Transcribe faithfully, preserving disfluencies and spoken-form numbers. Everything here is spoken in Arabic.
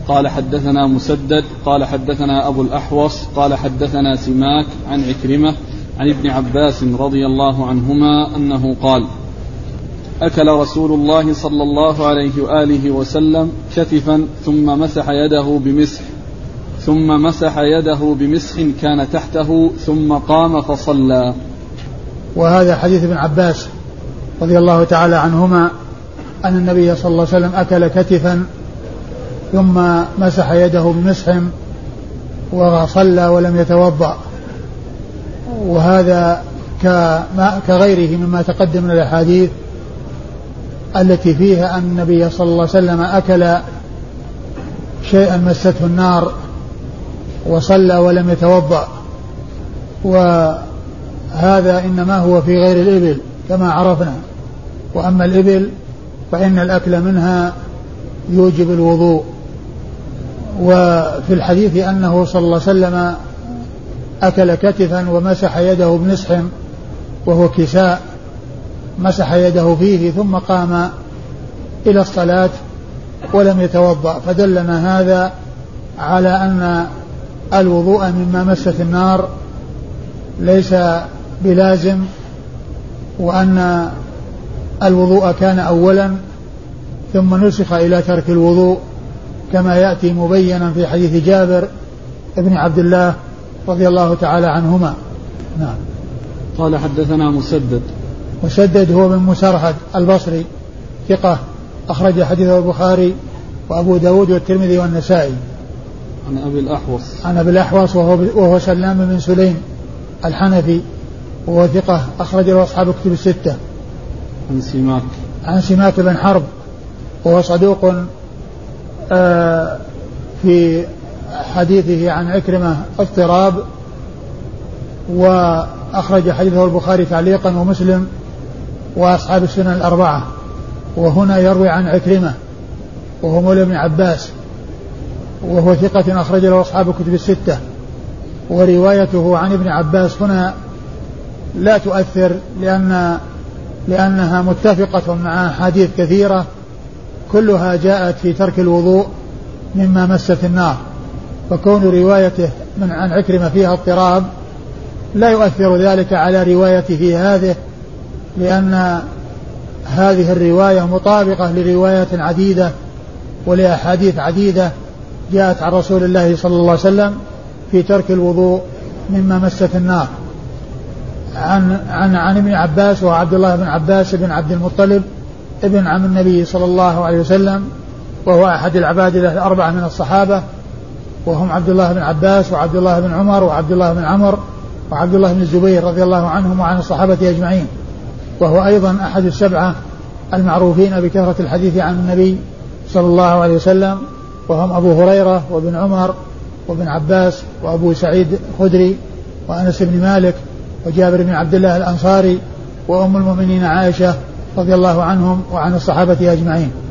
قال حدثنا مسدد قال حدثنا أبو الأحوص قال حدثنا سماك عن عكرمة عن ابن عباس رضي الله عنهما أنه قال أكل رسول الله صلى الله عليه وآله وسلم كتفا ثم مسح يده بمسح ثم مسح يده بمسح كان تحته ثم قام فصلى. وهذا حديث ابن عباس رضي الله تعالى عنهما أن النبي صلى الله عليه وسلم أكل كتفا ثم مسح يده بمسح وصلى ولم يتوضأ. وهذا كغيره مما تقدم من الأحاديث التي فيها أن النبي صلى الله عليه وسلم أكل شيئا مسته النار وصلى ولم يتوضأ. وهذا إنما هو في غير الإبل كما عرفنا، وأما الإبل فإن الأكل منها يوجب الوضوء. وفي الحديث أنه صلى الله عليه وسلم أكل كتفا ومسح يده بنسح وهو كساء، مسح يده فيه ثم قام إلى الصلاة ولم يتوضأ، فدلنا هذا على أن الوضوء مما مست النار ليس بلازم، وأن الوضوء كان أولا ثم نسخ إلى ترك الوضوء كما يأتي مبينا في حديث جابر ابن عبد الله رضي الله تعالى عنهما. نعم. قال حدثنا مسدد. مسدد هو من مسرهد البصري ثقة أخرج حديثه البخاري وأبو داود والترمذي والنسائي. عن أبي الأحوص. عن أبي الأحوص وهو, وهو سلام بن سليم الحنفي وهو ثقة أخرج له أصحاب كتب الستة. عن سماك. عن سماك بن حرب وهو صدوق آه في حديثه عن عكرمة اضطراب، وأخرج حديثه البخاري تعليقا ومسلم وأصحاب السنن الأربعة. وهنا يروي عن عكرمة وهو مولى ابن عباس وهو ثقة أخرج له أصحاب الكتب الستة. وروايته عن ابن عباس هنا لا تؤثر لأن لأنها متفقة مع حديث كثيرة كلها جاءت في ترك الوضوء مما مست النار، فكون روايته من عن عكرمة فيها اضطراب لا يؤثر ذلك على روايته هذه، لأن هذه الرواية مطابقة لروايات عديدة ولأحاديث عديدة جاءت عن رسول الله صلى الله عليه وسلم في ترك الوضوء مما مست النار. عن عن عن ابن عباس وعبد الله بن عباس بن عبد المطلب ابن عم النبي صلى الله عليه وسلم، وهو أحد العباد الأربعة من الصحابة، وهم عبد الله بن عباس وعبد الله بن عمر وعبد الله بن عمر وعبد الله بن الزبير رضي الله عنهم وعن الصحابة أجمعين. وهو أيضا أحد السبعة المعروفين بكثرة الحديث عن النبي صلى الله عليه وسلم، وهم أبو هريرة وابن عمر وابن عباس وأبو سعيد الخدري وأنس بن مالك وجابر بن عبد الله الأنصاري وأم المؤمنين عائشة رضي الله عنهم وعن الصحابة أجمعين.